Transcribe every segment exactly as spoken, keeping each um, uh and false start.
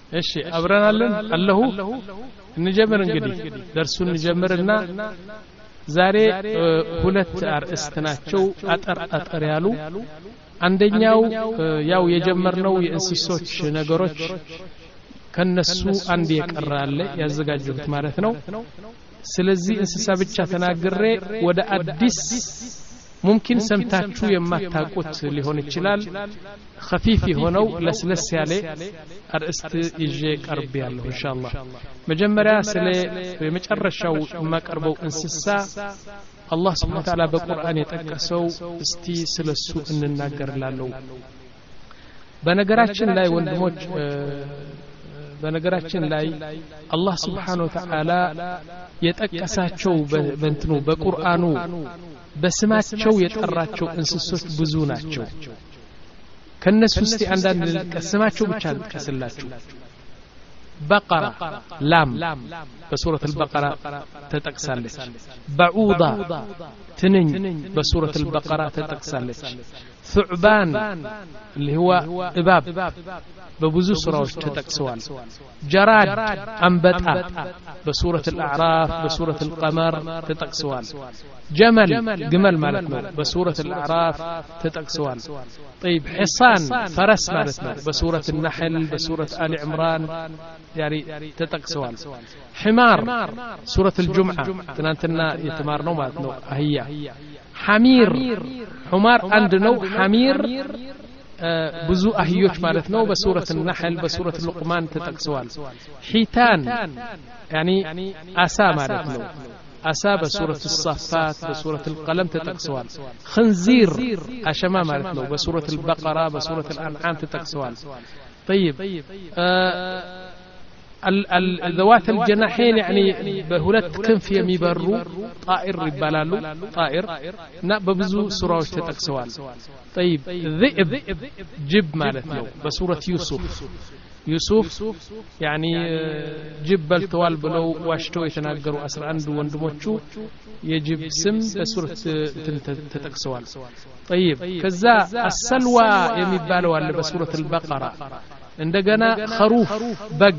እሺ አብረናለን አለሁ እንጀምር እንግዲህ ደርሱን እንጀምርና ዛሬ ሁለት አርእስት ናቸው አጠር አጠር ያሉ አንደኛው ያው የጀመርነው የእንስሶች ነገሮች ከነሱ አንድ የቀራለ ያዘጋጁት ማለት ነው ስለዚህ እንስሳ ብቻ ተናግሬ ወደ አዲስ ممكن سمتاچو የማታቁት ሊሆን ይችላል خفيف የሆነው ለስለስ ያለ አርእስት ይዤ ቀርብ ያለው ኢንሻአላህ መጀመሪያ ስለ የመጨረሻው ማቀርበው እንስሳ አላህ Subhanahu Wa Ta'ala በቁርአን የጠቀሰው እስቲ ስለሱ እንናገርላለው በነገራችን ላይ ወንድሞች በነገራችን ላይ አላህ Subhanahu Wa Ta'ala የጠቀሳቸው በእንትኑ በቁርአኑ በስማቸው የጠራቸው እንስሶች ብዙ ናቸው ከነሱ እስቲ አንዳንድ ስማቸው ብቻ ልጥቀስላችሁ بقرة لام بسورة البقرة تتقسالج بعوضة تنين بسورة البقرة تتقسالج ثعبان اللي هو إباب ببزو سراوش تتقسوال جراد أنبتا بسورة الأعراف بسورة القمر تتقسوال جمل جمل مالتنا بسورة الأعراف تتقسوال طيب حصان فرس مالتنا بسورة النحل بسورة آل عمران يعني تتقسوال حمار سورة الجمعة تنانتنا يتمارنو مالتنا هي حمير حمار عندنا حمير ብዙ አህዮች ማለት ነው በሱረት النحل በሱረት القمان ተጠቅሰዋል ሒታን يعني አሳ ማለት ነው አሳ በሱረት الصافات በሱረት القلم ተጠቅሰዋል خنزير አሸማ ማለት ነው በሱረት البقرة በሱረት الأنعام ተጠቅሰዋል طيب ذوات الجناحين يعني بهلت كنف يميبروا طائر يبالالو طائر نا ببزو سوراዎች ተጠቅሰዋል طيب ذئب جب معناته بسوره يوسف يوسف يعني جبل توال بلو واشتو يتناغروا አስራ አንድ ወንድሞቹ የጅብ ስም በሱረት ተጠቅሰዋል طيب ከዛ السلوى የሚባለው አለ በሱረት البقرة እንደገና خروف በግ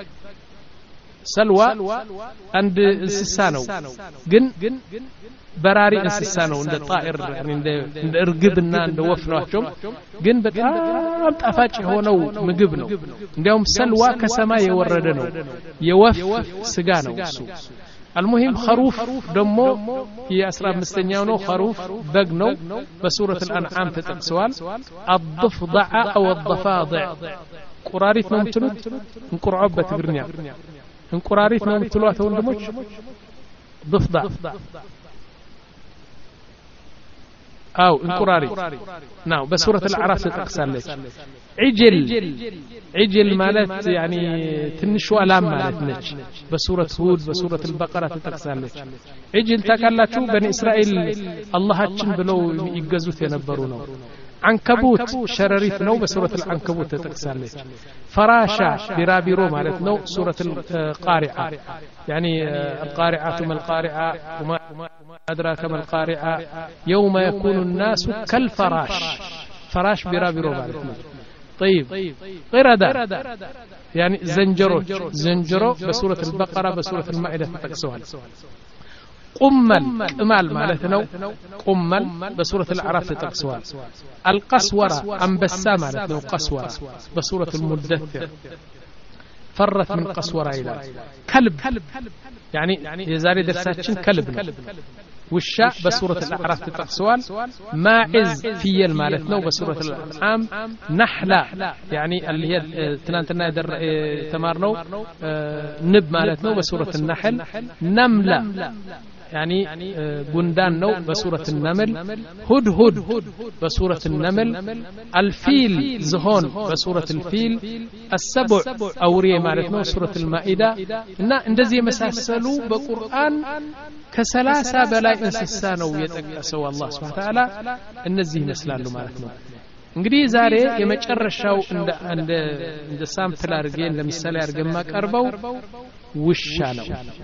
ሰልዋ አንድ እንስሳ ነው ግን በራሪ እንስሳ ነው እንደ ጣኢር እንደ እንደ እርግብና እንደ ወፍ ናቸው ግን በጣም ጣፋጭ ሆነው ምግብ ነው እንዲያውም ሰልዋ ከሰማይ የወረደ ነው የወፍ ስጋ ነው እሱ المهم خروف دمو هي أسرى مستنياونو خروف بقنو بسورة الأنعام تتقسوال الضفدع أو الضفادع قراريت نمتلوت انقرعب بتقرنيا انقراريت نمتلوات وندموش ضفدع أو انقراري نعم بسورة الأعراف تتقسالك عجل عجل مالت يعني تنشو ألام مالت نج بسورة هود بسورة البقرة تتقسالك عجل تاكالاتشو بني إسرائيل الله هاتشن بلو يقزوت ينبرونه عنكبوت شرريت نو بسورة العنكبوت تتقسالك فراشة برابيرو مالت نو سورة القارعة يعني القارعة ما القارعة وما أدراك ما القارعة يوم يكون الناس كالفراش فراش برابيرو مالت نو طيب قردة يعني زنجرو زنجرو بسورة البقرة بسورة المائدة تتقسوها قمل قمال مالتنا قمل بسورة الأعراف تتقسوها القسورة أنبسا مالتنا قسورة بسورة المدثر فرت من قسورة إلى كلب يعني يزاري درساتشن كلبنا والشاء بسورة الأعراف تتقسوال ماعز في المالتنا وبسورة الأنعام نحلة يعني اللي هي تنانتنا در تمارنو نب مالتنا وبسورة النحل نملة يعني بندان نو بسورة النمل هد هد بسورة النمل الفيل زهون بسورة الفيل السبع أوريه مالتنا سورة المائدة إن اندزي مساسلو بقرآن كسلاسة بلاي انسسانو يتقسوا الله سبحانه وتعالى النزيه مسلالو مالتنا እንግዲህ ዛሬ የመጨረሻው እንደ እንደ እንደ ሳምፕል አርገን ለምሳሌ አርገን ማቀርበው ውሻ ነው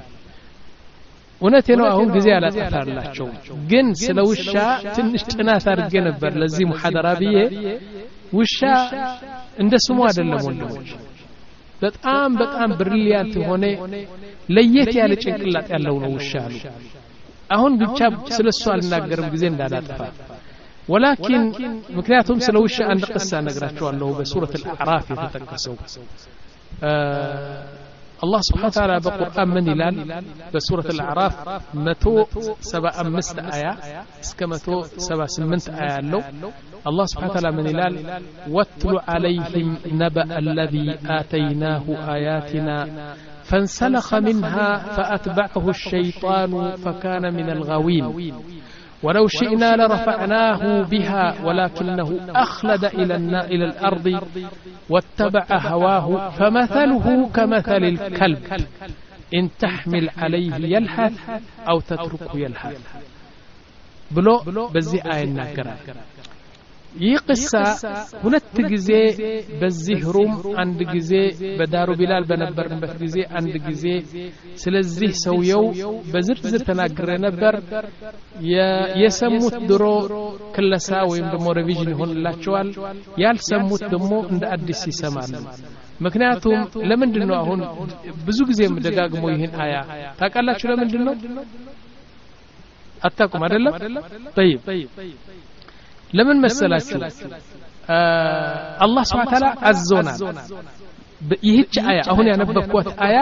እውነቴ ነው አሁን ጊዜ ያላጠፋላችሁ ግን ስለ ውሻ ትንሽ ጥናት አድርጌ ነበር ለዚህ ሙሐደራ ብዬ ውሻ እንደ ስሙ አይደለም ወንድሞች በጣም በጣም ብሪሊያንት ሆነ ለየት ያለ ጭንቅላት ያለው ነው ውሻ አሉ አሁን ብቻ ስለሱ አልናገርም ጊዜ እንዳላጠፋ ولكن ምክንያቱም ስለ ውሻ አንድ ቅሳ ነግራቸዋለሁ በሱረቱ አልአዕራፍ የተጠቀሰው الله سبحانه وتعالى بقرآن من يلال بسورة الأعراف متو سبع أمست آية اسكمتو سبع سمنت آية له الله سبحانه وتعالى من يلال واتل عليهم نبأ الذي آتيناه آياتنا فانسلخ منها فأتبعه الشيطان فكان من الغاوين ولو شئنا لرفعناه بها ولكنه أخلد إلى إلى الأرض واتبع هواه فمثله كمثل الكلب إن تحمل عليه يلهث أو تتركه يلهث بلو بزي آية ناكرا يقصى ሁለት ጊዜ በዚህሩም አንድ ጊዜ በዳሩ ቢላል በነበርንበት ጊዜ አንድ ጊዜ ስለዚህ ሰውየው በዝርዝር ተናግረ ነበር የሰሙት ድሮ ክለሳ ወይም ደሞ ሪቪዥን ይሆንላቸዋል ያልሰሙት ደሞ እንደ አዲስ ይሰማሉ ምክንያቱም ለምንድነው አሁን ብዙ ጊዜ መደጋግሞ ይሄን አያ ታቃላችሁ ለምንድነው አታቁም አይደለም طيب لمن مسلاችሁ الله سبحانه وتعالى عزونا ይህች አያ አሁን ያነበብኳት አያ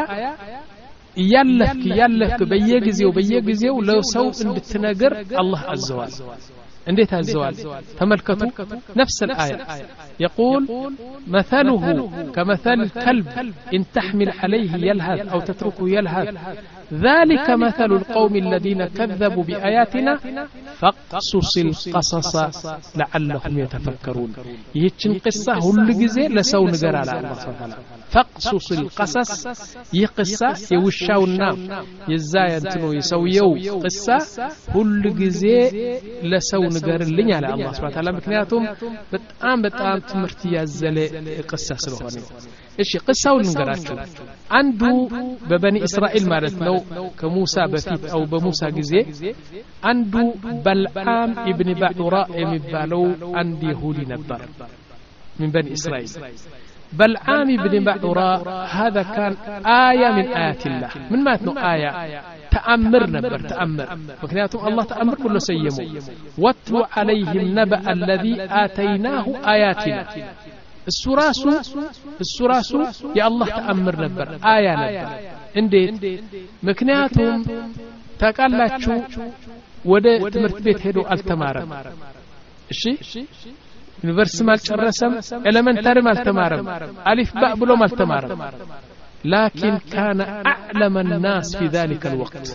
ያለክ ያለክ በየጊዜው በየጊዜው ለሰው እንድትነገር አላህ አዘዋል እንዴት አዘዋል ተመልከቱ نفس الآية يقول مثله كمثل الكلب إن تحمل عليه يلهث أو تتركه يلهث ذلك مثل القوم الذين كذبوا بآياتنا فاقصص القصص لعلهم يتفكرون يهتشن قصة هل جزء لسو نقر على الله سبحانه وتعالى فاقصص القصص يقصة يوشاو النام يزايا انتنو يسويو قصة هل جزء لسو نقر لني على الله سبحانه وتعالى مكنياتهم بتقام بتقام تمرتي يزالي قصة سلوهاني እሺ قصاውን እንገራችሁ አንዱ በበኒ እስራኤል ማለት ነው ከሙሳ በፊት አው በሙሳ ጊዜ አንዱ በልዓም ኢብኑ ባዑራ የሚባለው አንድ ይሁዲ ነበር من بني إسرائيل بلعام بن بعورة هذا كان آية من آيات الله من ما تنو آية تأمر نبر تأمر وكنياتهم الله تأمر كله سيمو واتلو عليهم نبأ الذي آتيناه آياتنا السوراسو السوراسو يا الله تأمر نبر آية نبر انديت مكنياتهم تقالاتشو وده تمرت بيت هدو التمارم الشي ዩኒቨርሲቲ ማልጨረሰም ኤሌመንታሪ ማልተማረም አሊፍ ባእ ብሎ ማልተማረም لكن كان أعلم الناس في ذلك الوقت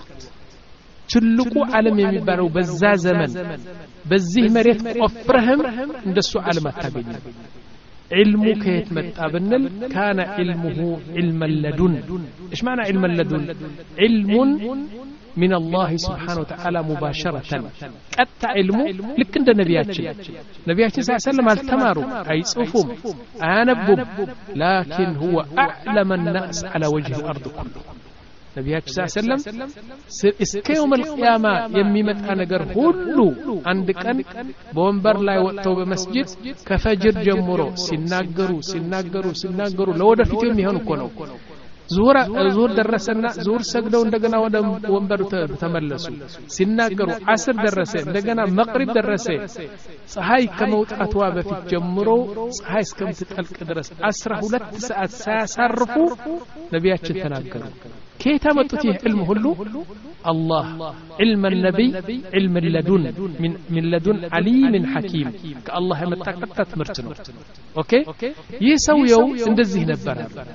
ትልቁ ዓለም የሚባለው በዛ ዘመን በዚህ መሬት ቆፍረህም እንደሱ ዓለም አታገኝ علمه كيت متابنل كان علمه علم اللدن ايش معنى علم اللدن علم من الله سبحانه وتعالى مباشرة قد علمه لك عند نبياتي نبياتي صلى الله عليه وسلم التمارو اي صفهم انبهم لكن هو اعلم الناس على وجه الارض كله نبياتي صلى الله عليه وسلم እስከ يوم القيامة የሚመጣ ነገር ሁሉ አንድ ቀን በወንበር ላይ ወጥተው በመስጂድ ከፈጅር ጀምሮ ሲናገሩ ሲናገሩ ሲናገሩ ለወደፊት የሚሆን እኮ ነው ዙር ዙር ደረሰና ዙር ሰግደው እንደገና ወደ ወንበሩ ተመለሱ ሲናገሩ አስር ደረሰ እንደገና መግሪብ ደረሰ ፀሐይ ከመውጣቷ በፊት ጀምሮ ፀሐይ እስከምትጠልቅ ድረስ አስራ ሁለት ሰዓት ሳያሳርፉ ነብያችን ተናገሩ كيف تمتت علم هلو الله علم النبي علم اللدن من من لدن عليم حكيم كالله متقطت مرتنو اوكي يسويو እንደዚህ ነበር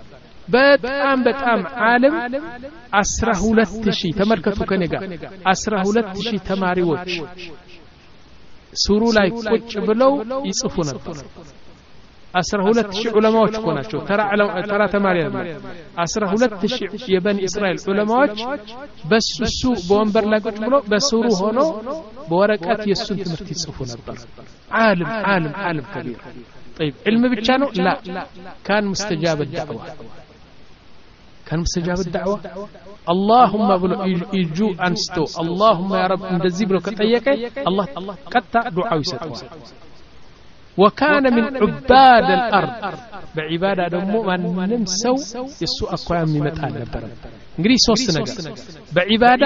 በጣም በጣም ዓለም አስራ ሁለት ሺህ ተመልከቱ ከኔ ጋር አስራ ሁለት ሺህ ተማሪዎች ሱሩ ላይ ቁጭ ብለው ይጽፉ ነበር አስራ ሁለት ሺህ ዑለማዎች ሆናቸው ተራ ተራ ተማሪ ነበር አስራ ሁለት ሺህ የበኒ እስራኤል ዑለማዎች በሱሱ በወንበር ላይ ቁጭ ብለው በሱሩ ሆኖ በወረቀት የሱን ትምህርት ይጽፉ ነበር ዓለም ዓለም ዓለም كبير طيب علم بتشانو لا كان مستجاب الدعوه كان مستجاب الدعوه اللهم بلو يجو انستو اللهم يا رب እንደዚህ ብሎ ከጠየቀ الله ቀጣ ዱዓው ይሰጣል وكان من عباد الأرض በዒባዳ ደግሞ ማንንም ሰው የሱ አኳያ የሚመጣ ነበር እንግዲህ ሶስት ነገር በዒባዳ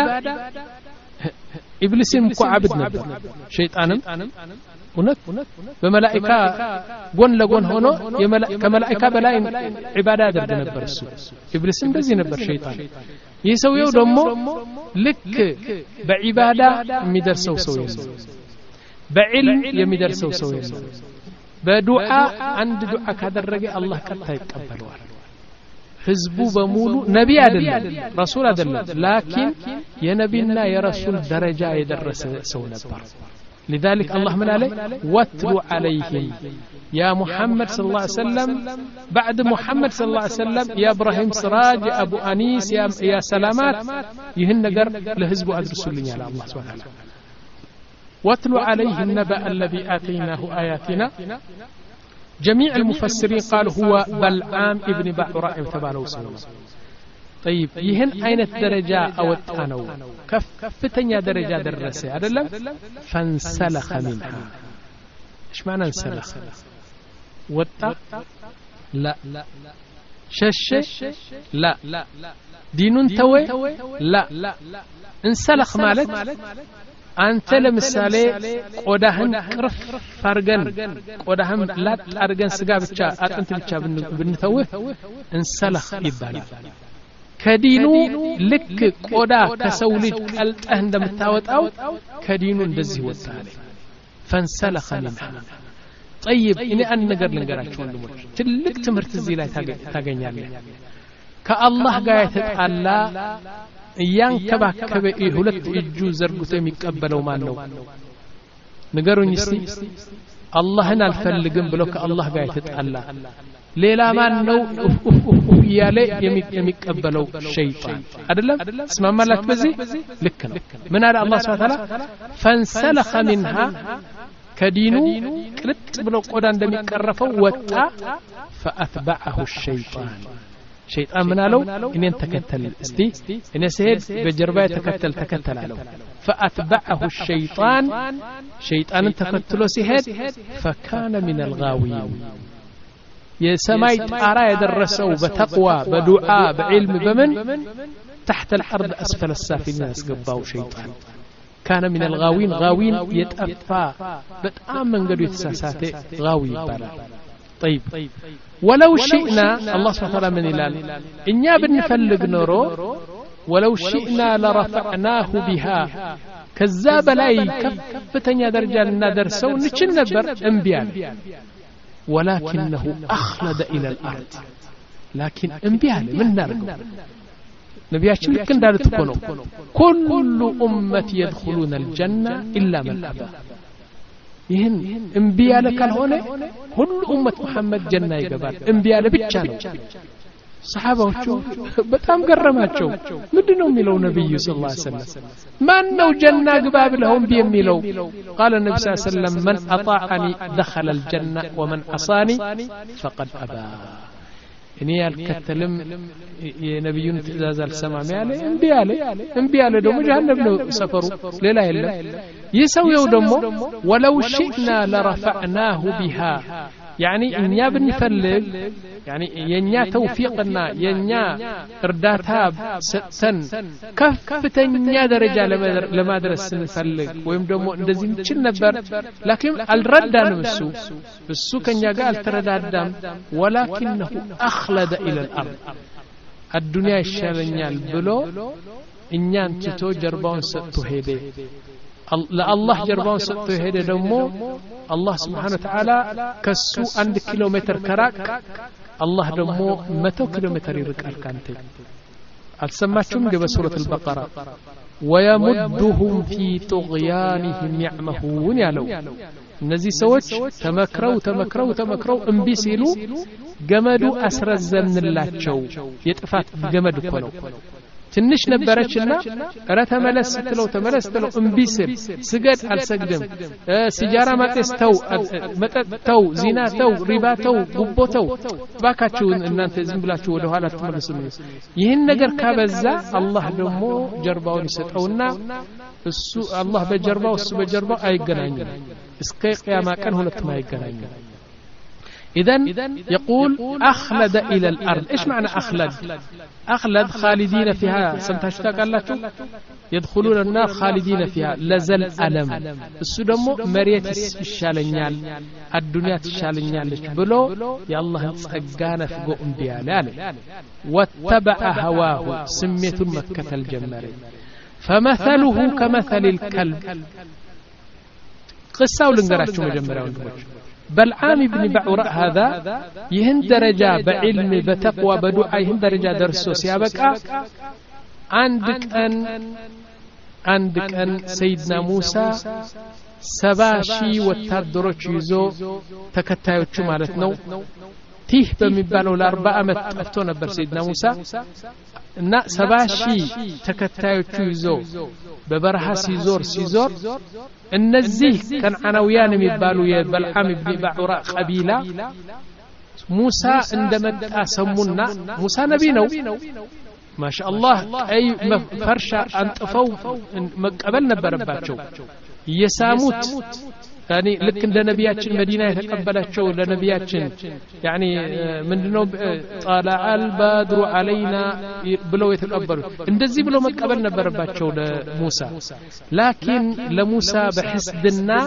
ኢብሊስም እኮ አብድ ነበር ሸይጣንም እውነት በመላእክታ ጎን ለጎን ሆኖ ከመላእክታ በላይ ዒባዳ ያደርግ ነበር እሱ ኢብሊስም እንደዚህ ነበር ሸይጣን ይሰውየው ደግሞ ልክ በዒባዳ የሚደርሰው ሰው የለም በዕልም የሚደርሰው ሰው የለም በዱዓ አንድ ዱዓ ካደረገ አላህ ቀጥታ ይቀበለዋል ህዝቡ በሙሉ ነቢ አይደለም ረሱል አይደለም ላኪን የነቢና የረሱል ደረጃ የደረሰ ሰው ነበር لذلك الله من عليه واتلو عليهم يا محمد صلى الله عليه وسلم بعد محمد صلى الله عليه وسلم يا ابراهيم سراج يا ابو انيس يا, يا سلامات يهن نجر لهزبو ادرسولني على الله سبحانه وتعالى واتلو عليه النبأ الذي آتيناه آياتنا جميع المفسرين قال هو بلعام ابن بعوراء تبالو سنة طيب يهن أين الدرجة أو التانو كفتنيا درجة درسة أدلم فانسلخ منها إيش معنى انسلخ وطا لا شش لا دين توي لا انسلخ مالك አንተ ለምሳሌ ቆዳህን ቅርፍ አርገን ቆዳህን ላጥ አርገን ስጋ ብቻ አጥንት ብቻ ብንተውህ እንሰለኽ ይባላል ከዲኑ ልክ ቆዳ ከሰው ልጅ ቀልጠህ እንደምታወጣው ከዲኑ እንደዚህ ወጣለ ፈንሰለኸ منها طيب እኔ አንድ ነገር ልንገራችሁ ወንድሞች ትልቅ ትምህርት እዚህ ላይ ታገኛለህ ከአላህ ጋር የተጣላ ያንከባከበ ሁለት እጁ ዘርግቶ የሚቀበለው ማን ነው ንገሩኝ እስቲ አላህን አልፈልግም ብሎ ከአላህ ጋር የተጣላ ሌላ ማን ነው ያለ የሚቀበለው ሸይጣን አይደለም እስማማላት በዚህ ልክ ነው ምን አለ አላህ Subhanahu Wa Ta'ala فانسلخ منها ከዲኑ ቅልጥ ብሎ ቆዳ እንደሚቀረፈው ወጣ فأتبعه الشيطان شيطان منالو إنين تكتل استي إن سيد بجرباء تكتل تكتل علو فأتبعه الشيطان شيطان تكتلو سيهد فكان من الغاوين يسماي أرى يدرسوا بتقوى بدعاء بعلم بمن تحت الأرض أسفل السافلين أسقباو شيطان كان من الغاوين غاوين يتأفى بتآمن قدو يتساساتي غاوي بالا طيب ولو شئنا الله سبحانه وتعالى من إلال إنيا بنفلق نورو ولو شئنا لرفعناه بها كذاب لاي كفتنيا درجة لنا درسو نشن نبر انبيان ولكنه أخلد إلى الأرض لكن انبيان من نرجو نبياتش لكن دارت كونو كل أمة يدخلون الجنة إلا من أبى ይህን እምቢ ያለ ካልሆነ ሁሉ ኡመት መሐመድ ጀና ይገባል እምቢ ያለ ብቻ ነው ሰሃባዎቹ በጣም ገረማቸው ምንድነው የሚለው ነብዩ ሰለላሁ ዐለይሂ ወሰለም ማን ነው ጀና ግባ ብለው እምቢ የሚለው قال النبي صلى الله عليه وسلم من اطاعني دخل الجنه ومن عصاني فقد ابى እኔ ያልከተልም የነብዩን ትእዛዝ አልሰማም ያለ እምቢ ያለ እምቢ ያለ ደግሞ ጀሃነም ነው ሰፈሩ ሌላ የለም يسوي دمو ولو شئنا لرفعناه بها يعني إنيا بنفلق يعني ينيا توفيقنا ينيا ارداتها ستن كفتنيا درجة لما درس نفلق ويم دمو اندزي نشل نبر لكن الرد نمسو السو كان يقال تردادام ولكنه أخلد إلى الأرض الدنيا الشالنيال بلو إنيا انتتو جربان ستو هيدي لله جربان ستو هيدي دمو الله سبحانه وتعالى كسو عند كيلومتر كراك الله دمو متو كيلومتر يرك الكانتي السماچوم جب سورة البقرة ويمدهم في طغيانهم يعمهون يالو እነዚህ ሰዎች ተመክረው ተመክረው ተመክረው እምቢ ሲሉ ገመዱ አስረዘምንላቸው የጥፋት ገመድ እኮ ነው ትንሽ ነበረችና እረ ተመለስ ስትለው ተመለስ ስትለው እምቢ ሲል ስገድ አልሰግድም ሲጃራ ማጤስተው መጠጥተው ዚናተው ሪባተው ጉቦተው ባካችሁ እናንተ ዝም ብላችሁ ወደ ኋላ ተመለሱ ይህን ነገር ካበዛ አላህ ደግሞ ጀርባውን ይሰጠውና እሱ አላህ በጀርባው እሱ በጀርባው አይገናኙም እስከ ቂያማ ቀን ሁለቱም አይገናኙም إذن يقول أخلد إلى الأرض. إيش معنى أخلد؟ أخلد خالدين فيها سمتاشتا قال لك يدخلون النار خالدين فيها لزل ألم السدمو مريت الشالنيال الدنيا الشالنيال بلو يا الله تسقانا في قوم بيالال واتبع هواه سميت مكة الجمري فمثله كمثل الكلب. قصة لنقرأتشو مجمرة وانتبوش بلعام بن بعوراء هذا يهن درجة بعلم بتقوى بدعاء يهن درجة درسو سيابك عندك أن عندك أن سيدنا موسى سباشي وتدرج يزو تكتايوچو مالتنو تيه بمبالو لأربعة متفتو نبر سيدنا موسى نا سباشي تكتايوچو يزو ببرها سيزور سيزور النزيه كان عناويان مبالو يبلعام بن بعوراء قبيلة موسى عندما أسمونا موسى نبي نو ما شاء الله أي فرشة أنطفوا مقبل نبرباتشو يساموت يعني لك عند نبياتشن مدينة يتقبلاتشو لنبياتشن يعني من دنو طالع البدر علينا بلو يتقبلوا اندزي بلو مقبل نبرباتشو لموسى لكن لموسى بحسدنا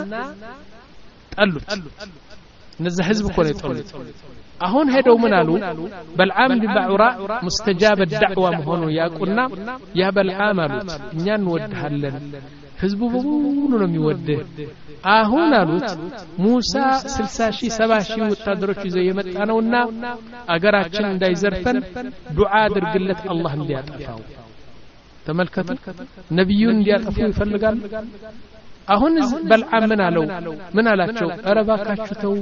تقلت نزه حزب كون يتقلت أهون هدو منالو بلعام بن بعوراء مستجاب الدعوة مهونو ياقولنا يا بلعام قالوت نيان ودهلن حزبو بقولو نم يوده أهون قالوت موسى سلساشي سباشي وتدرج زي يمطانونا اغراچن እንዳይዘርፈን ዱዓ አድርግለት አላህ እንዲያጠፋው ተመልከቱ ነብዩን እንዲያጠፉ ይፈልጋል አሁን በልዓም ምን አለው ምን አላቸው አረባካችሁ ተው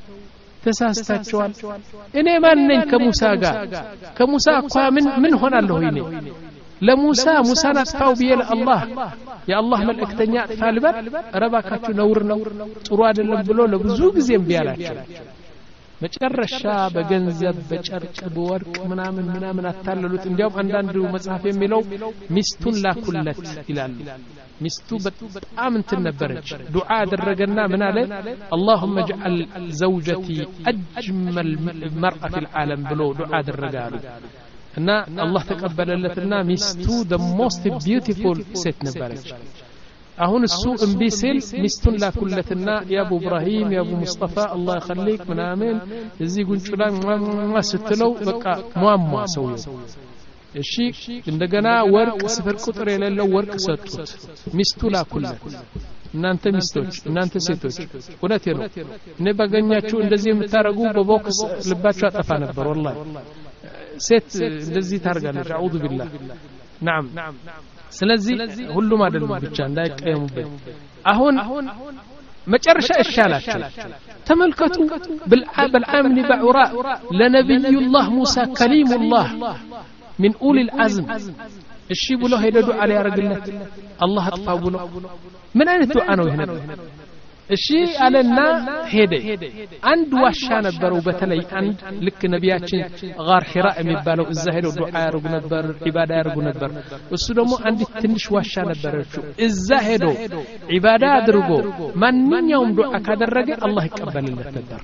ተሳስታችኋል እኔ ማን ነኝ ከሙሳ ጋር ከሙሳ እኮ ምን ምን ሆናለሁ እኔ ለሙሳ ሙሳን አጥፋው ቢል አላህ የአላህ መልእክተኛ አጥፋልበት አረባካችሁ ነውር ነው ጥሩ አይደለም ብሎ ለብዙ ጊዜም ቢያላቸው መጨረሻ በገንዘብ በጨርቅ በወርቅ ምናምን ምናምን አታለሉት እንዲያውም አንዳንዱ መጽሐፍ የሚለው ሚስቱን ላኩለት ይላል ሚስቱ በጣም እንትን ነበረች ዱዓ አደረገና ምን አለ اللهم اجعل زوجتي اجمل مرأة في العالم ብሎ ዱዓ አደረጋሉ እና አላህ ተቀበለለትና ሚስቱ the most beautiful ሴት ነበረች አሁን እሱ እምቢ ሲል ሚስቱን ላኩለትና ያ አቡ ኢብራሂም ያ አቡ ሙስጠፋ አላህ ይخليك ምናምን እዚህ ጉንጩ ላይ ሟሟ ስትለው በቃ ሟሟ ሰውየው እሺ እንደገና ወርቅ ስፍር ቁጥር የሌለው ወርቅ ሰጡት ሚስቱ ላኩለት እናንተ ሚስቶች እናንተ ሴቶች እውነቴ ነው እኔ ባገኛችሁ እንደዚህ የምታረጉ በቦክስ ልባችሁ አጠፋ ነበር والله ሴት እንደዚህ ታርጋለች አዑዙ ቢላህ نعم ስለዚህ ሁሉም አይደለም ብቻ እንዳይቀየሙበት አሁን መጨረሻ እሻላቸው ተመልከቱ بالعام بن بعوراء لنبي الله موسى كليم الله من أولي العزم الشي بلو هيدا دعاء ليارقلت الله اطفاو بلو من أين الدعاء نو هنا الشي علينا هيدا عند واشا نبرو بتلي عند لك نبياتشن غار حراء مبالو الزهيرو دعاء يرقو نبر عبادة يرقو نبر السودمو عند تنش واشا نبرشو الزهيرو عبادة يرقو من من يوم دعاء كادر رقع الله يقبل الله تدر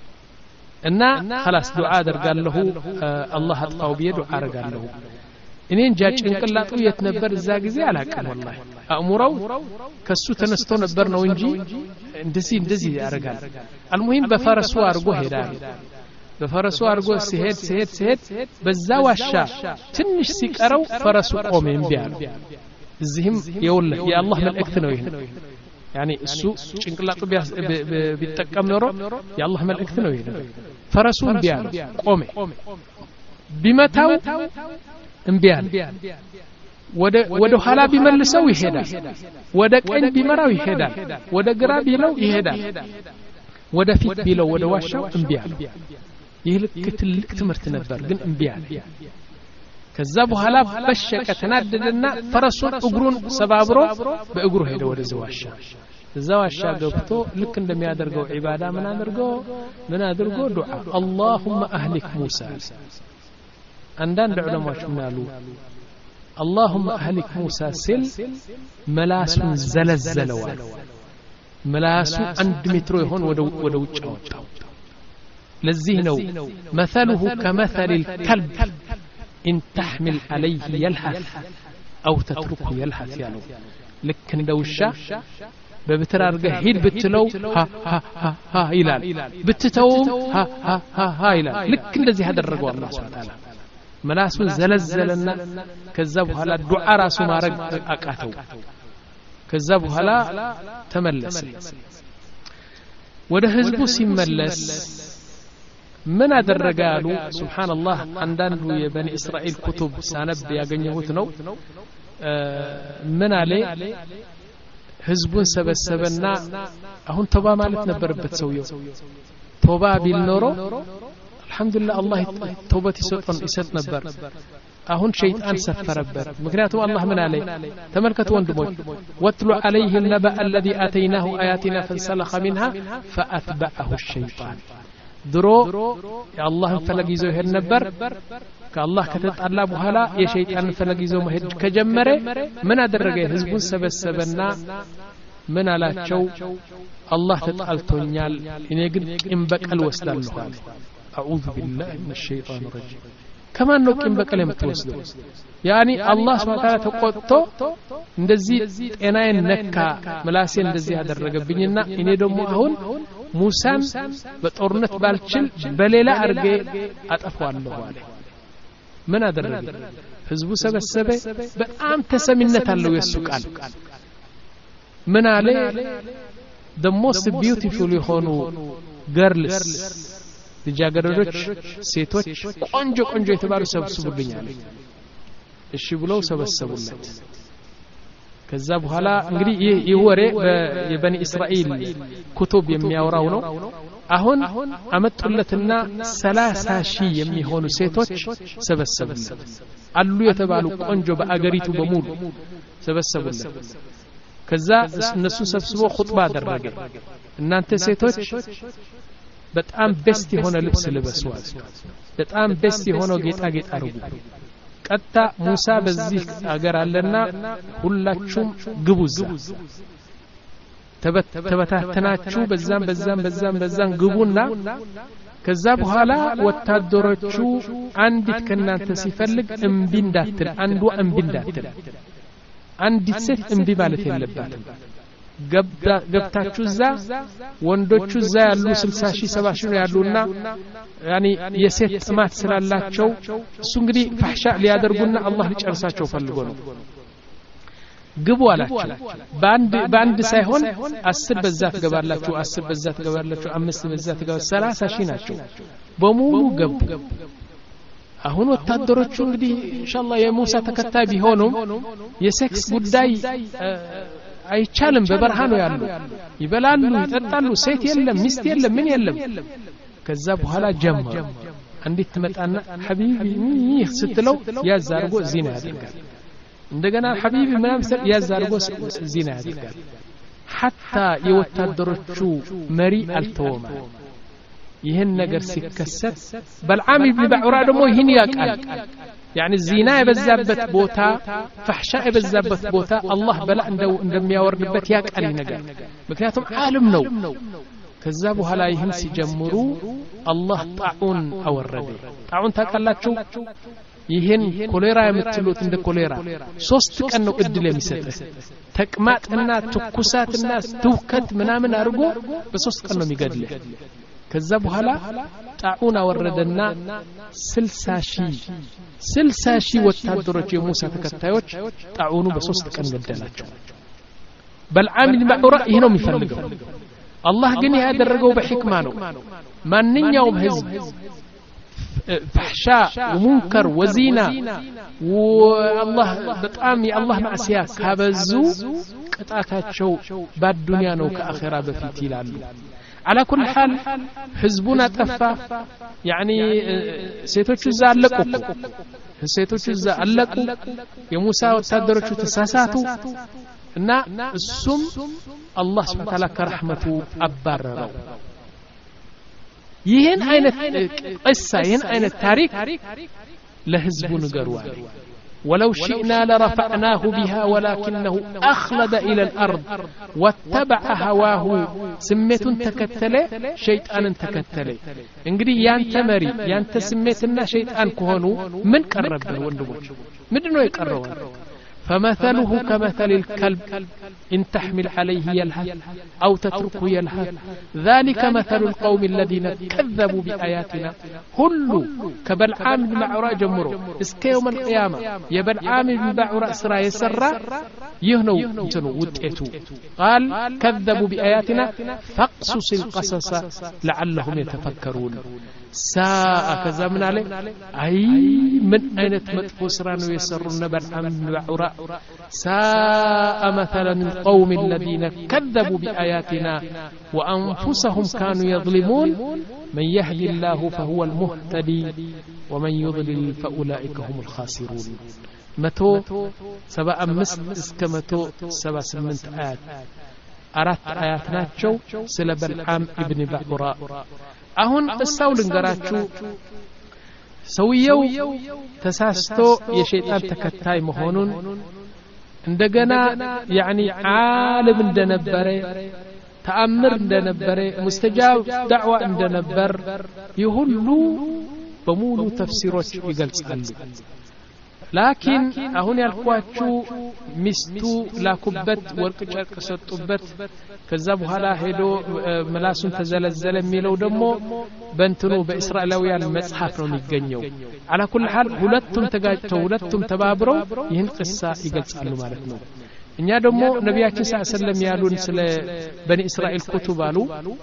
እና خلاص ዱዓ አደርጋለሁ አላህ አጥፋው ቢየ ዱዓ አደርጋለሁ እኔን ጃ ጭንቅላቱ የት ነበር እዛ ጊዜ አላቀም والله አእምሮው ከሱ ተነስቶ ነበር ነው እንጂ እንደዚህ እንደዚህ ያደርጋል አልሙሂም በፈረሱ አርጎ ሄዳል በፈረሱ አርጎ ሲሄድ ሲሄድ ሲሄድ በዛ ዋሻ ትንሽ ሲቀረው ፈረሱ ቆመ እንቢያል እዚህም የወለ የአላህ መልእክት ነው ይሄ يعني السوء ጭንቅላቱ ቢጠቀም ኖሮ የአላህ መልእክት ነው ይሄ ፈረሱን ቢያል ቆመ ቢመታው እንቢያል ወደ ወደ ኋላ ቢመልሰው ይሄዳል ወደ ቀኝ ቢመራው ይሄዳል ወደ ግራ ቢለው ይሄዳል ወደ ፊት ቢለው ወደ ዋሻው እንቢያል ይህ ልክ ትልቅ ትምህርት ነበር ግን እንቢያል ከዛ በኋላ በሸቀ ተናደደና ፈረሱን እግሩን ሰባብሮ በእግሩ ሄደ ወደ ዘዋሻ ዘዋሻ ገብቶ ልክ እንደሚያደርገው ዒባዳ ምን አድርገው ምን አድርገው ዱዓ اللهم اهلك موسى አንዳንድ ዑለማዎች ምን አሉ اللهم اهلك موسى ሲል መላሱን ዘለዘለዋል መላሱ አንድ ሜትር ይሆን ወደ ወደ ውጭ አወጣው ለዚህ ነው مثله كمثل الكلب إن تحمل عليه يلهث أو تتركه يلهث ያለው ልክ እንደ ውሻ በብትር አድርገህ ሂድ ብትለው ሀ ሀ ሀ ሀ ይላል ብትተውም ሀ ሀ ሀ ሀ ይላል ልክ እንደዚህ ያደረገው አላህ Subhanahu Ta'ala መላሱን ዘለዘለና ከዛ በኋላ ዱዓ ራሱ ማረግ አቃተው ከዛ በኋላ ተመለሰ ወደ ህዝቡ ሲመለስ ምን አደረገ አሉ ሱብሃንአላህ አንዳንዱ የበኒ እስራኤል ኩቱብ ሳነብ ያገኘሁት ነው ምን አለ ህዝቡን ሰበሰበና አሁን ተውባ ማለት ነበረበት ሰውየው ተውባ ቢል ኖሮ አልহামዱሊላህ አላህ ተውበት ይሰጠን ይሰጥ ነበር አሁን ሸይጣን ሰፈረበት ምክንያቱም አላህ ምን አለ ተመልከቱ ወንድሞች ወትሉ عليهم نبأ الذي آتيناه آياتنا فانسلخ منها فأتبعه الشيطان ድሮ የአላህን ፈለግ ይዞ ይሄድ ነበር ከአላህ ከተጣላ በኋላ የሸይጣን ፈለግ ይዞ መሄድ ከጀመረ ምን አደረገ ህዝቡን ሰበሰበና ምን አላቸው አላህ ተጣልቶኛል እኔ ግን ቂም በቀል ወስዳለሁ አዑዙ ቢላሂ ሚነሽ ሸይጣን ረጂም ከማን ነው ቂም በቀል የምትወስደው ያኒ አላህ Subhanahu Ta'ala ተቆጥቶ እንደዚህ ጤናዬን ነካ ምላሴ እንደዚህ ያደረገብኝና እኔ ደግሞ አሁን ሙሳን በጦርነት ባልችል በሌላ አርጌ አጠፋዋለሁ አለ ምን አደረገ ህዝቡ ሰበሰበ በጣም ተሰሚነት አለው የሱ ቃል ምን አለ the most beautiful የሆኑ girls ልጃገረዶች ሴቶች ቆንጆ ቆንጆ የተባሉ ሰብስቡልኛል እሺ ብለው ሰበሰቡለት ከዛ በኋላ እንግዲህ ይህ ወሬ የበኒ እስራኤል ኩቱብ የሚያወራው ነው አሁን አመጡለትና ሰላሳ ሺህ የሚሆኑ ሴቶች ሰበሰቡለት አሉ የተባሉ ቆንጆ በአገሪቱ በሙሉ ሰበሰቡለት ከዛ እነሱ ሰብስቦ ኹጥባ አደረገ እናንተ ሴቶች በጣም ቤስት የሆነ ልብስ ልበሱ በጣም ቤስት የሆነ ጌጣጌጥ አርጉ ቀጣ ሙሳ በዚህ አገር አለና ሁላችሁም ግቡዛ ተበታተናችሁ በዛም በዛም በዛም በዛም ግቡና ከዛ በኋላ ወታደሮቹ አንዲት ከናንተ ሲፈልግ እምቢ እንዳትል አንዱ እምቢ እንዳትል አንዲት ሴት እምቢ ማለት የለባትም ገብታችሁ ዛ ወንዶቹ ዛ ያሉ ስልሳ ሺህ ሰባ ሺህ ነው ያሉና ያኒ የሴት ጥማት ስላላቸው እሱ እንግዲህ ፈህሻ ሊያደርጉና አላህ ሊጨርሳቸው ፈልጎ ነው ግቡ አላችሁ ባንድ ባንድ ሳይሆን አስር በዛት ገባላችሁ አስር በዛት ገባላችሁ አምስት በዛት ገባ ሰላሳ ሺህ ናቸው በሙሉ ገቡ አሁን ወታደሮቹ እንግዲህ ኢንሻአላህ የሙሳ ተከታይ ቢሆኑም የሴክስ ጉዳይ አይቻልም በበረሃ ነው ያሉ ይበላሉ ይጠጣሉ ሴት የለም ሚስት የለም ምን የለም ከዛ በኋላ ጀመሩ አንዲት ትመጣና ሐቢቢ ስትለው ያዛርጎ ዚና ያደርጋል እንደገና ሐቢቢ ምናምን ሰል ያዛርጎ ዚና ያደርጋል حتى የወታደሮቹ መሪ አልተወማ ይሄን ነገር ሲከሰት በልዓም ኢብኑ ባዑራ ደግሞ ይሄን ያቃል يعني الزنا يبزابت بوتا فحشاء يبزابت بوتا الله بلا እንደሚያወርድበት ያቃል ነገር ምክንያቱም ዓለም ነው ከዛ በኋላ ይህን ሲጀምሩ አላህ ጣዑን አወረደ ጣዑን ታቃላችሁ ይህን ኮሌራ የምትሉት እንደ ኮሌራ ሶስት ቀን ነው እድል የሚሰጥ ተቅማጥና ትኩሳትና ትውከት ምናምን አርጎ በሶስት ቀን ነው የሚገድል ከዛ በኋላ ጣዑን አወረደና ስልሳ ሺህ ስልሳ ሺህ ወታደሮች የሙሳ ተከታዮች ጣዑኑ በሶስት ቀን ገደላቸው በልዓም ኢብኑ ባዑራ ይሄ ነው የሚፈልገው አላህ ግን ያደረገው በሕክማ ነው ማንኛውም ህዝብ فحشاء ومنكر وزينة والله بطعام يا الله معسيا كابزو قطعتاچو بالدنيا نو كاخره بفيت يلالو على كل حال حزبنا طفا يعني سيتوچ زالقو سيتوچ زالقو የሙሳ ወታደሮቹ ተሳሳቱ እና እሱም አላህ Subhanahu Wa Ta'ala ከረህመቱ አባረረው ይሄን አይነት قصه ይሄን አይነት ታሪክ ለህዝቡ ንገሩ አለ ولو شئنا لرفعناه بها ولكنه أخلد إلى الأرض واتبع هواه سميت تكتله شيطان تكتله انقدي يانت مري يانت سميتنا شيطان كهونو من قربه وندموش مدنو يقربه فمثله كمثل الكلب إن تحمل عليه يلهث أو تتركه يلهث ذلك مثل القوم الذين كذبوا بآياتنا هلو كبلعام بن بعوراء جمرو اسك يوم القيامة يبلعام بن بعوراء سرا يسرى يهنو يتنو وتأتو قال كذبوا بآياتنا فاقصص القصص لعلهم يتفكرون ساء كذا من عليه أي من أين تمتفو سرانو يسرون بلعام بن بعوراء ساء مثلا القوم الذين كذبوا بآياتنا وأنفسهم كانوا يظلمون من يهدي الله فهو المهتدي ومن يضلل فأولئك هم الخاسرون متو سبع أمس اسكمتو سبع سمنت آيات أرات آيات ناتشو سلب العام ابن بعوراء أهون السول انقراتشو ሰውየው ተሳስቶ የሸይጣን ተከታይ መሆኑን እንደገና ያኒ ዓለም እንደነበረ ተአምር እንደነበረ ሙስተጃብ ዳዕዋ እንደነበር ይሁሉ በሙሉ ተፍሲሮች ይገልጻሉ ላኪን አሁን ያልኳችሁ ሚስቱ ላኩበት ወርቅ ጨርቅ ሰጡበት ከዛ በኋላ ሄዶ መላሱን ተዘለዘለ የሚለው ደግሞ በእንትኑ በእስራኤላውያን መጽሐፍ ነው የሚገኘው على كل حال ሁለቱም ተጋጭተው ሁለቱም ተባብረው ይህን ቅሳ ይገልጻሉ ማለት ነው እኛ ደግሞ ነብያችን ሰለላሁ ዐለይሂ ወሰለም ያሉን ስለ በኒ እስራኤል ኩቱብ አሉ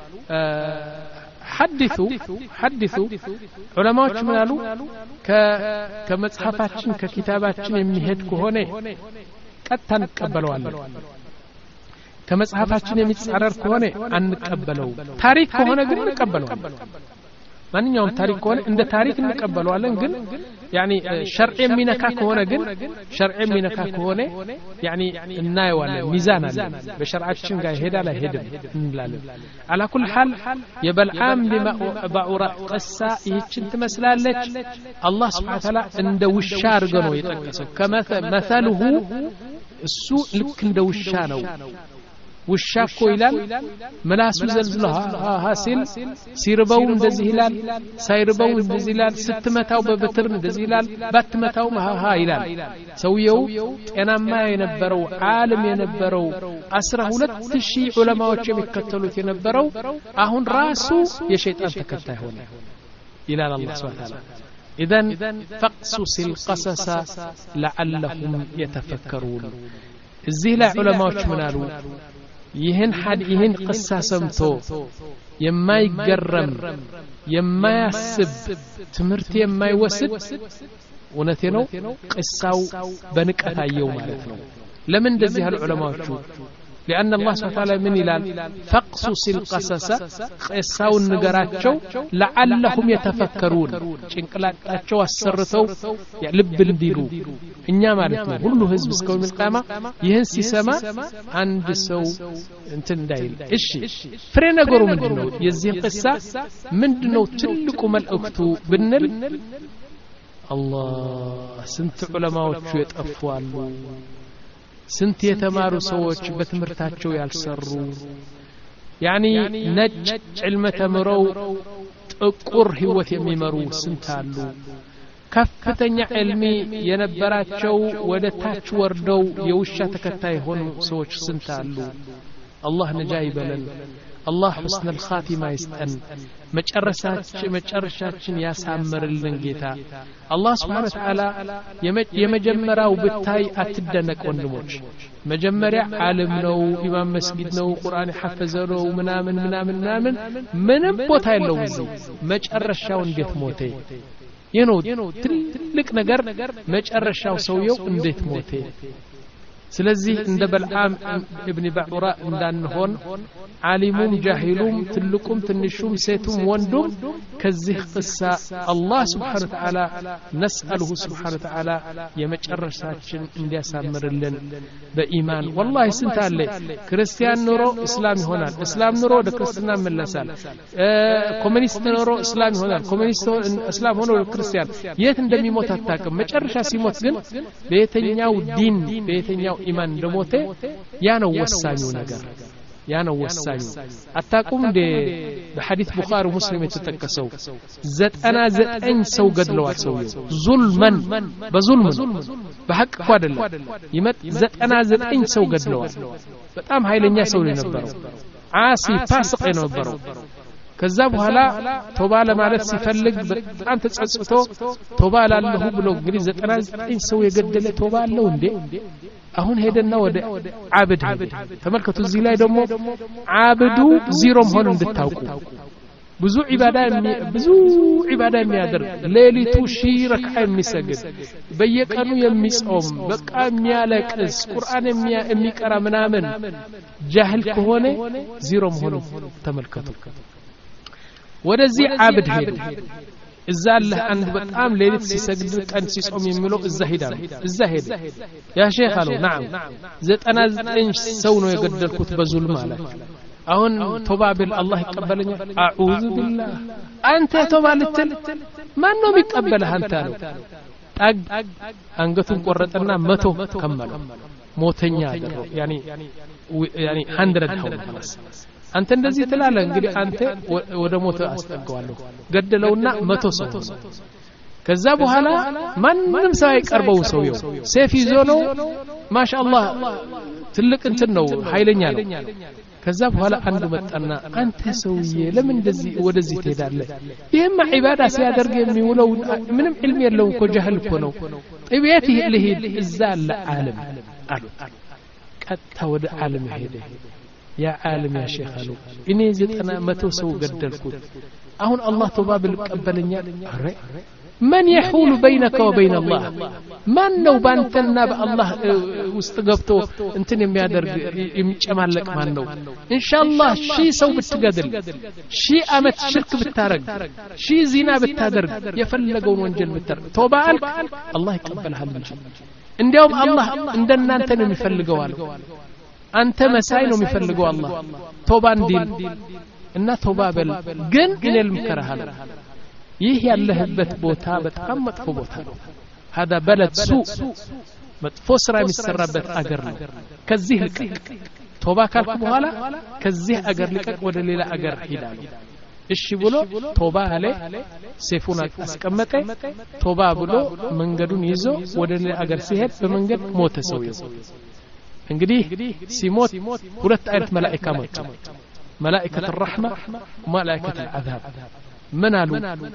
حدثوا حدثوا علماء من قالوا كمصحفاتችን ከኪታባችን የሚሄድ ከሆነ ቀጥታ እንቀበለዋለን ከመጽሐፋችን የሚጻረር ከሆነ አንቀበለው ታሪክ ከሆነ ግን እንቀበለዋለን ማንኛውም ታሪክ ከሆነ እንደ ታሪክ እንቀበለዋለን ግን يعني شرع የሚነካ ከሆነ ግን شرع የሚነካ ከሆነ يعني እናየዋለን ሚዛን አለ በሸርዓችን ጋር ይሄዳል አይሄድም እንላለን على كل حال የበልዓም ለባዑራ ቀሳ ይህችን ትመስላለች አላህ Subhanahu Wa Ta'ala እንደ ውሻ አድርጎ ነው የጠቀሰው ከመثله እሱ ልክ እንደ ውሻ ነው ውሻ እኮ ይላል መላሱ ዘልዝሎ ها ሲል ሲርበው እንደዚህ ይላል ሳይርበው እንደዚህ ይላል ስትመታው በበትር እንደዚህ ይላል ባትመታው ها ይላል ሰውየው ጤናማ የነበረው ዓለም የነበረው አስራ ሁለት ሺህ ዑለማዎች የሚከተሉት የነበረው አሁን ራሱ የሸይጣን ተከታይ ሆነ ይላል አላህ Subhanahu Wa Ta'ala اذا فقصص القصص لعلهم يتفكرون እዚህ ላይ ዑለማዎች ምን አሉ ይህን ሐድ ይህን ቅሳ ሰምቶ የማይገረም የማያስብ ትምህርት የማይወስድ እውነቴ ነው ቅሳው በንቀት አየው ማለት ነው ለምን እንደዚህ ያሉ ዑለማዎቹ لأن الله سبحانه وتعالى من إلال فقصص القصص قصاو النقراتشو لعلهم يتفكرون شنقلاتشو السرتو لب انديلو إنيا مالتنا كله هزب سكوم القيامة يهنسي سما عند سو انتن دايل إشي فرينا قروا من دنو يزين قصة من دنو تلكو ملأكتو بالنل الله سنت علماء وشو يتأفوالو ስንት የተማሩ ሰዎች በትምህርታቸው ያልሰሩ ያኒ ነጭ ዕልም ተምረው ጥቁር ህይወት የሚመሩ ስንት አሉ ከፍተኛ ዕልም የነበራቸው ወደ ታች ወርደው የውሻ ተከታይ ሆኑ ሰዎች ስንት አሉ አላህ ነጃ ይበለን አላህ حسن الخاتمه ይስጠን መጨረሻችን መጨረሻችን ያሳምርልን ጌታ አላህ Subhanahu Wa Ta'ala የመጀመሪያው ብታይ አትደነቅ ወንድሞች መጀመሪያ ዓለም ነው ኢማም መስጊድ ነው ቁርአን ሐፈዘ ነው ምናምን ምናምን ምናምን ምንም ቦታ የለውም እዚህ መጨረሻው እንዴት ሞተ ይሄ ነው ትልቅ ነገር መጨረሻው ሰውየው እንዴት ሞተ ስለዚህ እንደ በልዓም ኢብኑ ባዑራ እንዳንሆን ዓሊሙም ጃሂሉም ትልቁም ትንሹም ሴቱም ወንዱም ከዚህ ቅሳ አላህ Subhanahu Wa Ta'ala نسأله Subhanahu Wa Ta'ala የመጨረሻችን እንዲያሳምርልን በኢማን والله ስንት አለ ክርስቲያን ኑሮ እስላም ይሆናል እስላም ኑሮ ወደ ክርስትና መለሳል ኮሙኒስት ኑሮ እስላም ይሆናል ኮሙኒስት እስላም ሆኖ ክርስቲያን የት እንደሚሞት አታውቅም መጨረሻ ሲሞት ግን በየትኛው ዲን በየትኛው ኢማን እንደሞተ ያ ነው ወሳኙ ነገር ያ ነው ወሳኙ አታውቁም እንደ በሐዲስ ቡኻሪ ሙስሊም የተጠቀሰው ዘጠና ዘጠኝ ሰው ገድለዋል ሰውየው ዙልመን በዙልም በሐቅ አይደለም ይመጥ ዘጠና ዘጠኝ ሰው ገድለዋል በጣም ኃይለኛ ሰው ነበረው ዓሲ ፋሲቅ ነበረው ከዛ በኋላ ቶባ ለማለት ሲፈልግ በጣም ተጸጽቶ ቶባ ላለሁ ብሎ እንግዲህ ዘጠና ዘጠኝ ሰው የገደለ ቶባ አለው እንዴ አሁን ሄደና ወደ አብድ ተመልከቱ እዚህ ላይ ደግሞ አብዱ ዚሮ መሆን እንድታውቁ ብዙ ዒባዳ ብዙ ዒባዳ የሚያደርግ ሌሊቱ ሺ ረክዓ የሚሰግድ በየቀኑ የሚጾም በቃ የሚያለቅስ ቁርአን የሚቀራ ምናምን ጃህል ከሆነ ዚሮ መሆን ተመልከቱ ወደዚህ አብድ ሄደ እዛ አላህ አንድ በጣም ሌሊት ሲሰግድ ቀን ሲጾም የሚለው እዛ ሄዳል እዛ ሄደ ያ ሼኽ አለው نعم ዘጠና ዘጠኝ ሰው ነው የገደልኩት በዙልም አለ አሁን ቶባ ቢል አላህ ይቀበለኛል አዑዙ ቢላህ አንተ ቶባ ልትል ማን ነው የሚቀበልህ አንተ ነው ታግ አንገቱን ቆረጠና መቶ ከመለው ሞተኛ አደረው ያኒ ያኒ መቶ ሆነ خلاص አንተ እንደዚህ ትላለህ እንግዲህ አንተ ወደ ሞት አስጠጋዋለሁ ገደለውና መቶ ሰው ከዛ በኋላ ማንንም ሰው አይቀርበው ሰውየው ሰይፍ ይዞ ነው ማሻአላህ ትልቅ እንትን ነው ኃይለኛ ነው ከዛ በኋላ አንዱ መጣና አንተ ሰውዬ ለምን እንደዚህ ወደዚህ ትሄዳለህ ይሄማ ዒባዳ ሲያደርግ የሚውለው ምንም ዒልም የለውም እኮ ጃህል እኮ ነው ጥቤት ይሄድ እዛ ለዓለም አሉ ቀጣ ወደ ዓለም ሄደ يا عالم يا شيخ قالوا اني زتنا متو سو قدلكوت اهون الله توبا بالقبلنيا من يحول بينك وبين الله من نو بانتنا بالله واستغبتو انتن የሚያደርግ የሚጨማለቅ ማን ነው ኢንሻአላህ ሺ ሰው ብትገድል ሺ አመት ሽርክ ብታረግ ሺ ዚና ብታደርግ የፈለገውን ወንጀል ብታረግ توبا አልክ አላህ ይቀበልሃል እንጂ እንዲያውም አላህ እንደናንተ ነው የሚፈልገው አለ አንተ መሳይ ነው የሚፈልገው አላህ ቶባ እንዲል እና ቶባ በል ግን እኔል ምከራሃል ይህ ያለህበት ቦታ በጣም መጥፎ ቦታ ነው هذا بلد سوء መጥፎ ስራ የሚሰራበት አገር ነው ከዚህ ልቀቅ ቶባ ካልኩ በኋላ ከዚህ አገር ልቀቅ ወደ ሌላ አገር ሄዳል እሺ ብሎ ቶባ አለ ሰይፉን አስቀመጠ ቶባ ብሎ መንገዱን ይዞ ወደ ሌላ አገር ሲሄድ በመንገድ ሞተ ሰውየው እንግዲህ ሲሞት ሁለት አይነት መላእክት መጡ መላእክት الرحمه ወመላእክት العذاب ምን አሉ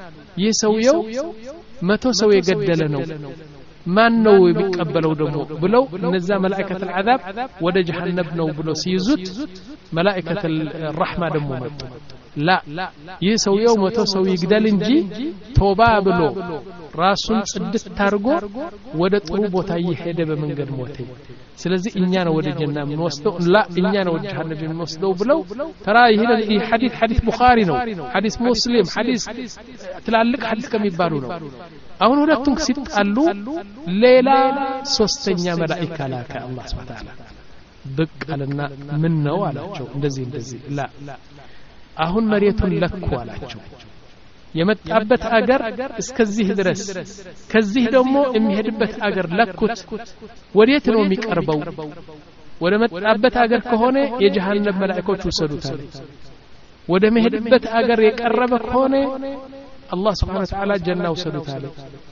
የሰውየው መቶ ሰው የገደለ ነው ማን ነው የሚቀበለው ደግሞ ብለው እነዛ መላእክት العذاب ወደ ጀሃነም ነው ብሎ ሲይዙት መላእክት الرحمه ደግሞ መጡ لا የሰውየው መቶ ሰው ይግደል እንጂ ቶባ ብሎ ራሱን ጽድት ታርጎ ወደ ጥሩ ቦታ ይሄደ በመንገድ ሞተ ስለዚህ እኛ ነው ወደ ጀና የምንወስደው لا እኛ ነው ወደ ጀሃነም የምንወስደው ብለው ተራ ይሄ ሐዲስ ሐዲስ ቡኻሪ ነው ሐዲስ ሙስሊም ሐዲስ ትላልቅ ሐዲስ ከሚባሉ ነው አሁን ሁለቱም ሲጣሉ ሌላ ሶስተኛ መላእክት ላከ አላህ Subhanahu Wa Ta'ala በቃልና ምን ነው አላቸው እንደዚህ እንደዚህ لا አሁን መሬቱን ለኩ አላቸው የመጣበት አገር እስከዚህ ድረስ ከዚህ ደግሞ የሚሄድበት አገር ለኩት ወዴት ነው የሚቀርበው ወደ መጣበት አገር ከሆነ የጀሃነም መላእክቶች ወሰዱታል ወደ መሄድበት አገር የቀረበ ከሆነ አላህ Subhanahu Wa Ta'ala ጀና ወሰዱታል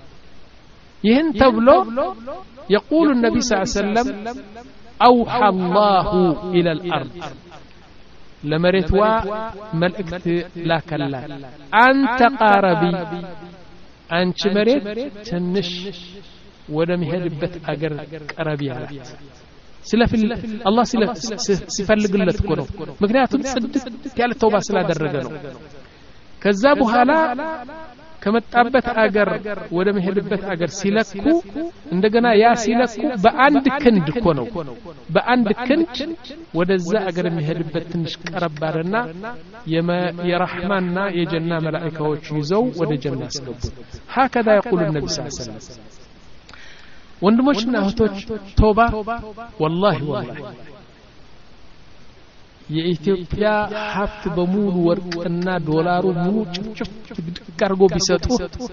ይህን ተብሎ يقول النبي صلى الله عليه وسلم أوحى الله إلى الأرض لمرتوا ملئكت لا كلا أنت قاربي أنت مريت تنش ودم يهدبت أجر قربي على سلف الله سلف سفلق الله تكونه مكنياتهم صدق قال التوبة سلا درجنو كذابوا هلا ከመጣበት አገር ወደ መሄድበት አገር ሲለኩ እንደገና ያ ሲለኩ በአንድ ክንድ እኮ ነው በአንድ ክንድ ወደዛ አገር የሚሄድበት ትንሽ ቀረባረና የረህማንና የጀና መላእክቶች ይዘው ወደ ጀና አስገቡ هكذا يقول النبي صلى الله عليه وسلم ወንድሞችና እህቶች ቶባ والله والله የኢትዮጵያ ሀብት በሙሉ ወርቅና ዶላሩ ሙሉ ጭፍጭፍ ድጋርጎ ቢሰጡ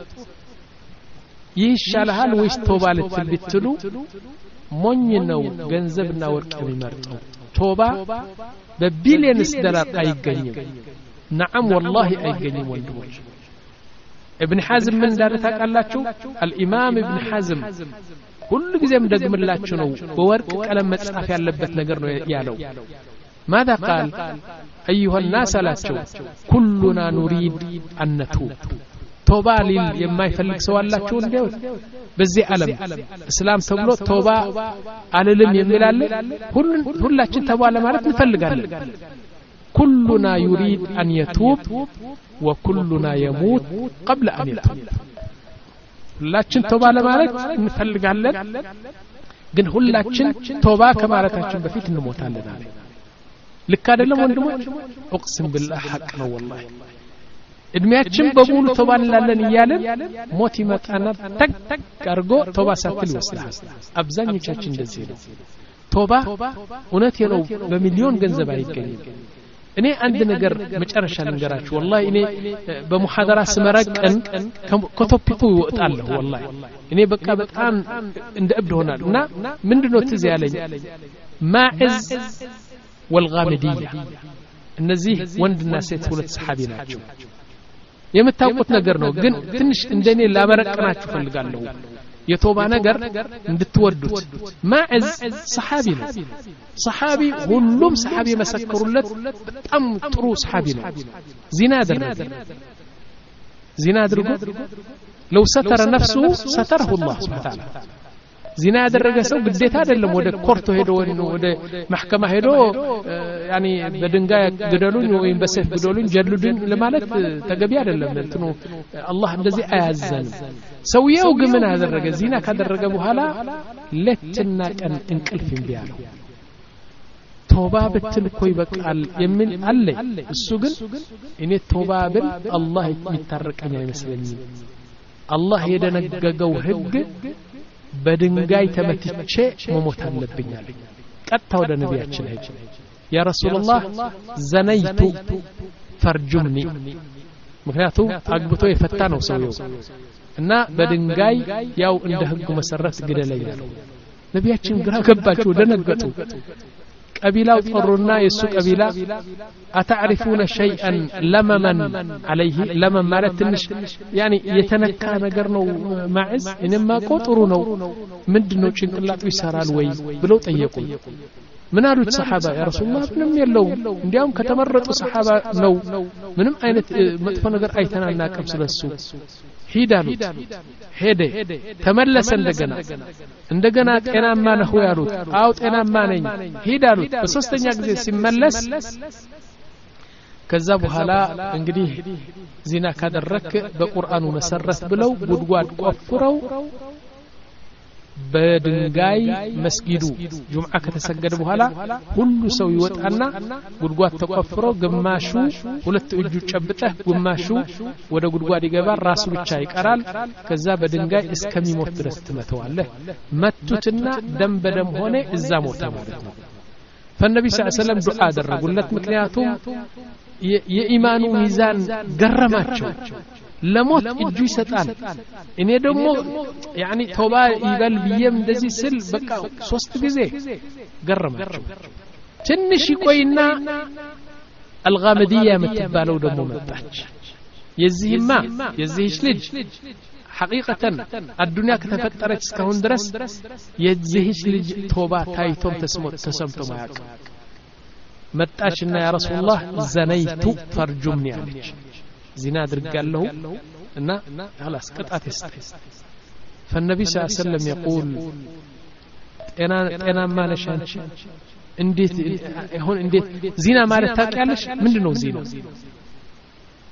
ይሻላል ወይስ ቶባ ልትል ብትሉ ሞኝ ነው ገንዘብና ወርቅ የሚመርጠው ቶባ በቢሊየንስ ዶላር አይገኝም نعم والله አይገኝም ወንድሞች ابن حزم من دار ታቃላችሁ الامام ابن حزم ሁሉ ጊዜም ደግምላችሁ ነው በወርቅ ቀለም መጻፍ ያለበት ነገር ነው ያለው ماذا قال ايها الناس ላቸው كلنا نريد ان نتوب توبه ليل የማይፈልግ ሰው አላችሁ እንደው በዚህ ዓለም እስላም ተብሎ ቶባ አለልም የሚላል ሁላችን ተባ ለማለት እንፈልጋለን كلنا يريد ان يتوب وكلنا يموت قبل ان يتوب ሁላችን ቶባ ለማለት እንፈልጋለን ግን ሁላችን ቶባ ከማለታችን በፊት እንሞታለን አለ ልክ አይደለም ወንድሞች اقسم بالله حق ነው والله እድሜያችን በሙሉ ቶባ እንላለን ይያለን ሞት ይመጣና ተክ ተክ አርጎ ቶባ ሳትል ይወስዳል አብዛኞቻችን እንደዚህ ነው ቶባ እውነት ነው በሚሊዮን ገንዘብ አይገኝም እኔ አንድ ነገር መጨረሻ ልንገራችሁ والله እኔ በሙሐደራ ስመረቀን ከቶፒኩ ይወጣለሁ والله እኔ በቃ በጣም እንደ እብድ ሆናለሁ እና ምንድነው ትዝ ያለኝ ማዕዝ والغامدية እነዚህ ወንድና ሴት ሁለት ሰሃቢ ናቸው የምታውቁት ነገር ነው ግን ትንሽ እንደኔ ላበረቀናችሁ ፈልጋለሁ የቶባ ነገር እንድትወዱት ማዕዝ ሰሃቢ ነው ሰሃቢ ሁሉም ሰሃቢ መሰከሩለት በጣም ጥሩ ሰሃቢ ነው ዚና አደረገ ዚና አድርጎ لو ستر نفسه ستره الله سبحانه وتعالى ዚና ያደረገ ሰው ግዴታ አይደለም ወደ ኮርቶ ሄዶ ወደ ማህከማ ሄዶ ያኒ በድንጋይ ግደሉኝ ወይም በሰይፍ ግደሉኝ ጀልዱኝ ለማለት ተገቢ አይደለም እንትኑ አላህ እንደዚህ አያዘን ሰውየው ግን ምን አደረገ ዚና ካደረገ በኋላ ለትና ቀን እንቅልፍ ይያለው ቶባ ብትል እኮ ይበቃል የሚል አለ እሱ ግን እኔ ቶባ ብል አላህ ይታረቀኝ አይመስለኝም አላህ የደነገገው ህግ በድንጋይ ተመትቼ መሞት አለብኝ አለ ቀጥታ ወደ ነብያችን ሄደ ያ ረሱላህ ዘነይቱ ፈርጁምኒ ምክንያቱም አግብቶ የፈታ ነው ሰውየው እና በድንጋይ ያው እንደ ህጉ መሰረት ግደለኝ አለው ነብያችን ግራ ገባቸው ደነገጡ ቀቢላው ጠሩና የሱ ቀቢላ አታሪፉነ ሸይአን ለመመን عليه ለመን ማለት ትንሽ ያኒ የተነካ ነገር ነው ማዕዝ እነማ ቆጥሩ ነው ምንድነው ጭንቅላቱ ይሰራል ወይ ብለው ጠየቁ ምን አሉት ሰሃባ ያ ረሱላህ ምንም የለው እንዲያውም ከተመረጡ ሰሃባ ነው ምንም አይነት መጥፎ ነገር አይተናናቀም ስለሱ ሂዳሉት ሄደ ተመለሰ እንደገና እንደገና ጤናማ ነው ያሉት አው ጤናማ ነኝ ሂዳሉት በሶስተኛ ጊዜ ሲመለስ ከዛ በኋላ እንግዲህ ዚና ካደረክ በቁርአኑ መሰረት ብለው ጉድጓድ ቆፍረው በድንጋይ መስጊዱ ጁምዓ ከተሰገደ በኋላ ሁሉ ሰው ይወጣና ጉድጓድ ተቆፍሮ ግማሹ ሁለት እጁ ጨብጠህ ግማሹ ወደ ጉድጓድ ይገባል ራሱ ብቻ ይቀራል ከዛ በድንጋይ እስከሚሞት ድረስ ትመተዋለህ መቱትና ደም በደም ሆነ እዛ ሞተ ማለት ነው فالنبي صلى الله عليه وسلم ዱዓ አደረጉለት ምክንያቱም የኢማኑ ሚዛን ገረማቸው ለሞት እጁ ይሰጣል እኔ ደግሞ ያኒ ቶባ ይበል ቢየም እንደዚህ ስል በቃ ሶስት ጊዜ ገረማቸው ትንሽ ይቆይና الغامدية የምትባለው ደግሞ መጣች የዚህማ የዚህሽ ልጅ حقيقة الدنيا ከተፈጠረች እስካሁን ድረስ የዚህሽ ልጅ ቶባ ታይቶም ተሰምቶ ማያውቅ መጣችና ያ ረሱላህ ዘነይቱ ፈርጁምኒ አለች زنا درقاله እና خلاص قطعت يستحي فالنبي صلى الله عليه وسلم يقول انا انا ما نشانش እንዴት ይሁን እንዴት ዚና ማለት ታውቂያለሽ ምንድነው ዚና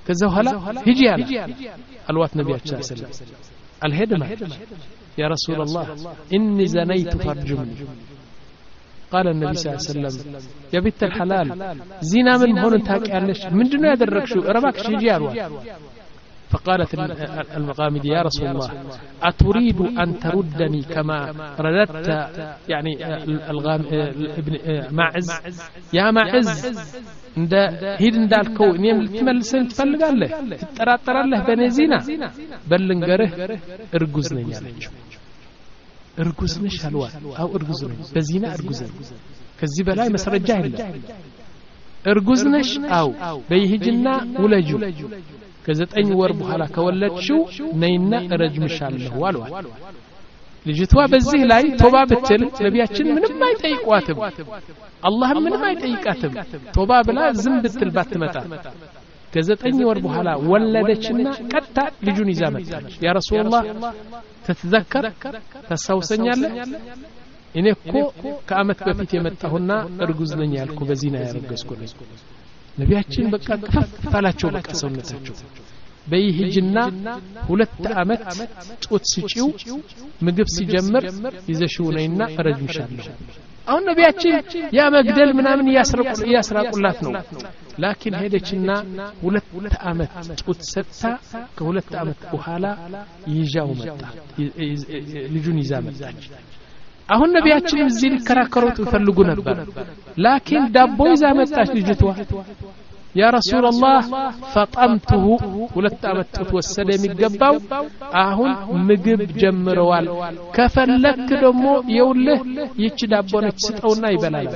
ከዛ በኋላ ሂጂ አለ አልዋት ነብያችን ሰለላሁ ዐለይሂ ወሰለም አልሄድም يا رسول الله إني زنيت فارجمني قال النبي صلى الله عليه وسلم يا بنت الحلال زنا من هون تاقيالش ምንድነው ያደረግሽው ረባክሽ ሂጂ አልዋት فقالت المغامدي يا رسول الله أتريد أن تردني كما رددت يعني الغام ابن معز يا معز عند هيد እንዳልከው እኔም ልትመልሰኝ ትፈልጋለህ ትጠራጠራለህ በኔ ዚና በልንገርህ እርጉዝ ነኝ አለችው እርጉዝ ነሽ አልዋት አው እርጉዝ ነኝ በዚና እርጉዝ ነኝ ከዚህ በላይ መስረጃ የለም እርጉዝ ነሽ አው በይሂጅና ውለጁ ከዘጠኝ ወር በኋላ ከወለድሽው ነይና ረጅምሻለሁ አልዋት ልጅቷ በዚህ ላይ ቶባ ብትል ነቢያችን ምንም አይጠይቋትም አላህ ምንም አይጠይቃትም ቶባ ብላ ዝም ብትል ባትመጣ ከዘጠኝ ወር በኋላ ወለደችና ቀጣ ልጁን ይዛ መጣች ያ ረሱላህ ተተዘከር ተሳውሰኛለህ እኔ እኮ ከአመት በፊት የመጣሁና እርጉዝ ነኝ ያልኩ በዚና ያረገዝኩ ነኝ ነቢያችን በቃ ከፋላቸው በቃ ሰውነታቸው በይሂጅና ሁለት አመት ጡት ሲጪው ምግብ ሲጀምር ይዘሽው ነይና ረጅምሻለሁ አሁን ነቢያችን ያ መግደል ምናምን ያስረቁ ያስራቁላት ነው ላኪን ሄደችና ሁለት አመት ጡት ሰጣ ከሁለት አመት በኋላ ይጃው መጣ ልጁን ይዛ መጣች አሁን ነቢያችን እዚህ ሊከራከሩት ይፈልጉ ነበር ላኪን ዳቦ ይዛ መጣች ልጅቷ يا رسول الله فطمته ሁለት አመት ጡት ወሰደ የሚገባው አሁን ምግብ ጀምረዋል ከፈለክ ደግሞ ይውልህ ይች ዳቦ ነች ስጠውና ይበላል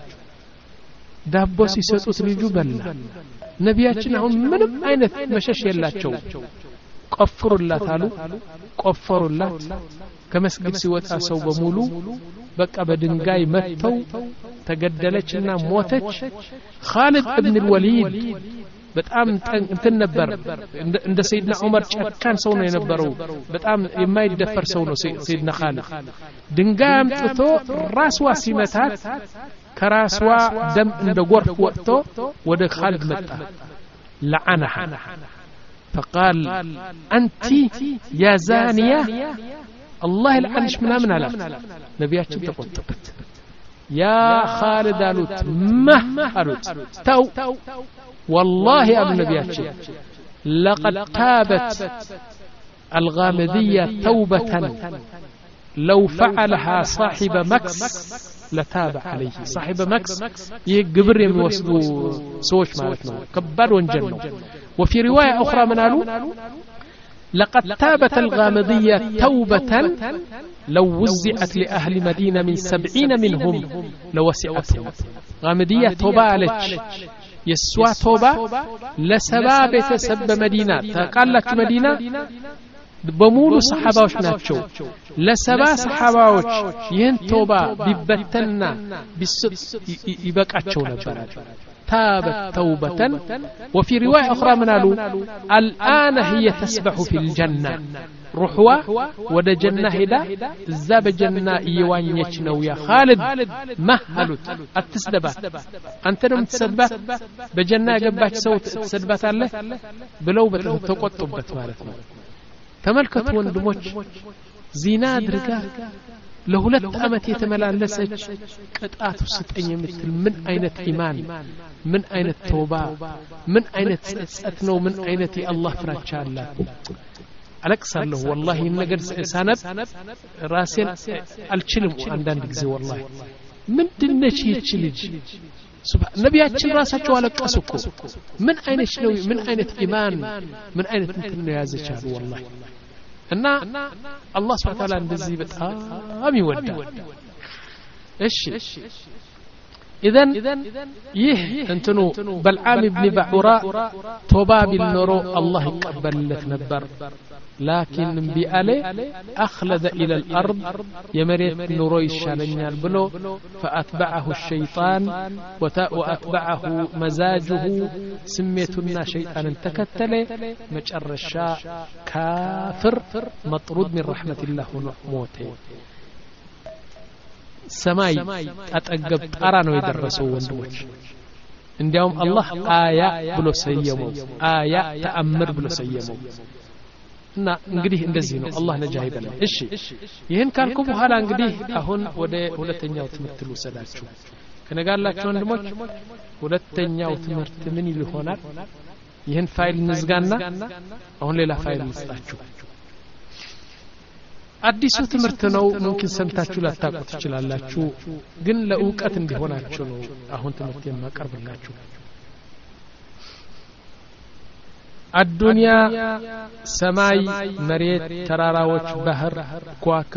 ዳቦ ሲሰጡት ልጁ በላ ነቢያችን አሁን ምንም አይነት መሸሽ የላቸው ቆፍሩላት አሉ ቆፈሩላት ከመስጊድ ሲወጣ ሰው በሙሉ በቃ በድንጋይ መተው ተገደለችና ሞተች خالد ابن الوليد በጣም እንትን ነበር እንደ ሰይድና ዑመር ጨካን ሰው ነው የነበረው በጣም የማይደፈር ሰው ነው ሰይድና خالد ድንጋይ አምጥቶ ራስዋ ሲመታት ከራስዋ ደም እንደ ጎርፍ ወጥቶ ወደ خالد መጣ لعنها فقال أنت يا زانية الله العنش منا من على نبياتي تقطبت يا خالد قالوت ما قالوت تو والله يا ابن نبياتي لقد تابت الغامدية توبة لو فعلها صاحب مكس لتاب عليه صاحب مكس يقبر يموسدو سوش مالتنا كبار وانجنوا وفي رواية أخرى من قالوا لقد تابت الغامدية توبة لو وزعت لأهل مدينة من سبعين منهم لوسعتهم غامدية توبة عليك يسوى توبة لسباب تسب مدينة قال لك مدينة بمولو صحاباوش ناتشو لسبا صحاباوش ين توبة ببتنا بالصدق يبقاتشو نبرات تابت توبة وفي رواية أخرى من قالوا الآن هي تسبح في الجنة رحوة ودا جنة هدا الزاب جنة إيوان يشنو يا خالد مهلت التسدبات أنت نم تسدبات بجنة قبات صوت تسدبات الله بلو بتقوت طبت مالتنا تملكت وندموش زينا درقا لهولت أمت يتملالسج قطعت ستين مثل من أين إيمان من أين التوبة من أين تسأتنو من أين الله فراتشا الله ألكسر له والله إنقر سانب راسين الشلم عندان بكزي والله من دنشي يتشلج نبياتشي راساتشو على قاسكو من أين شنوي من أين إيمان من أين تنتن يا زشار والله እና አላህ Subhanahu Ta'ala እንደዚህ በጣም ይወዳል እሺ اذا ይህ እንትኑ በልዓም ኢብኑ ባዑራ ቶባ ቢልኖሮ አላህ ይቀበልለት ነበር لكن بأله أخلد إلى الأرض يمريت نوري الشالنيال بلو فأتبعه الشيطان وأتبعه مزاجه سميتنا شيطان تكتله مجر الشاء كافر مطرود من رحمة الله موته سماي أتأقب أرانو يدرسوا وندوش እንዲያውም አላህ አያ ብሎ ሰየመው አያ ተአምር ብሎ ሰየመው እና እንግዲህ እንደዚህ ነው አላህ ነጃ ይበላል እሺ ይሄን ካልኩ በኋላ እንግዲህ አሁን ወደ ሁለተኛው ትምህርት ልወሰዳችሁ ከነጋላችሁ ወንድሞች ሁለተኛው ትምህርት ምን ይሆናል ይሄን ፋይል ንዝጋና አሁን ሌላ ፋይል ልስጣችሁ አዲሱ ትምህርት ነው ሙምኪን ሰምታችሁ ላታውቁት ትችላላችሁ ግን ለእውቀት እንዲሆናችሁ ነው አሁን ትምህርት የማቀርብላችሁ الدنيا سماي مريت تراراوች ባህር ኳክ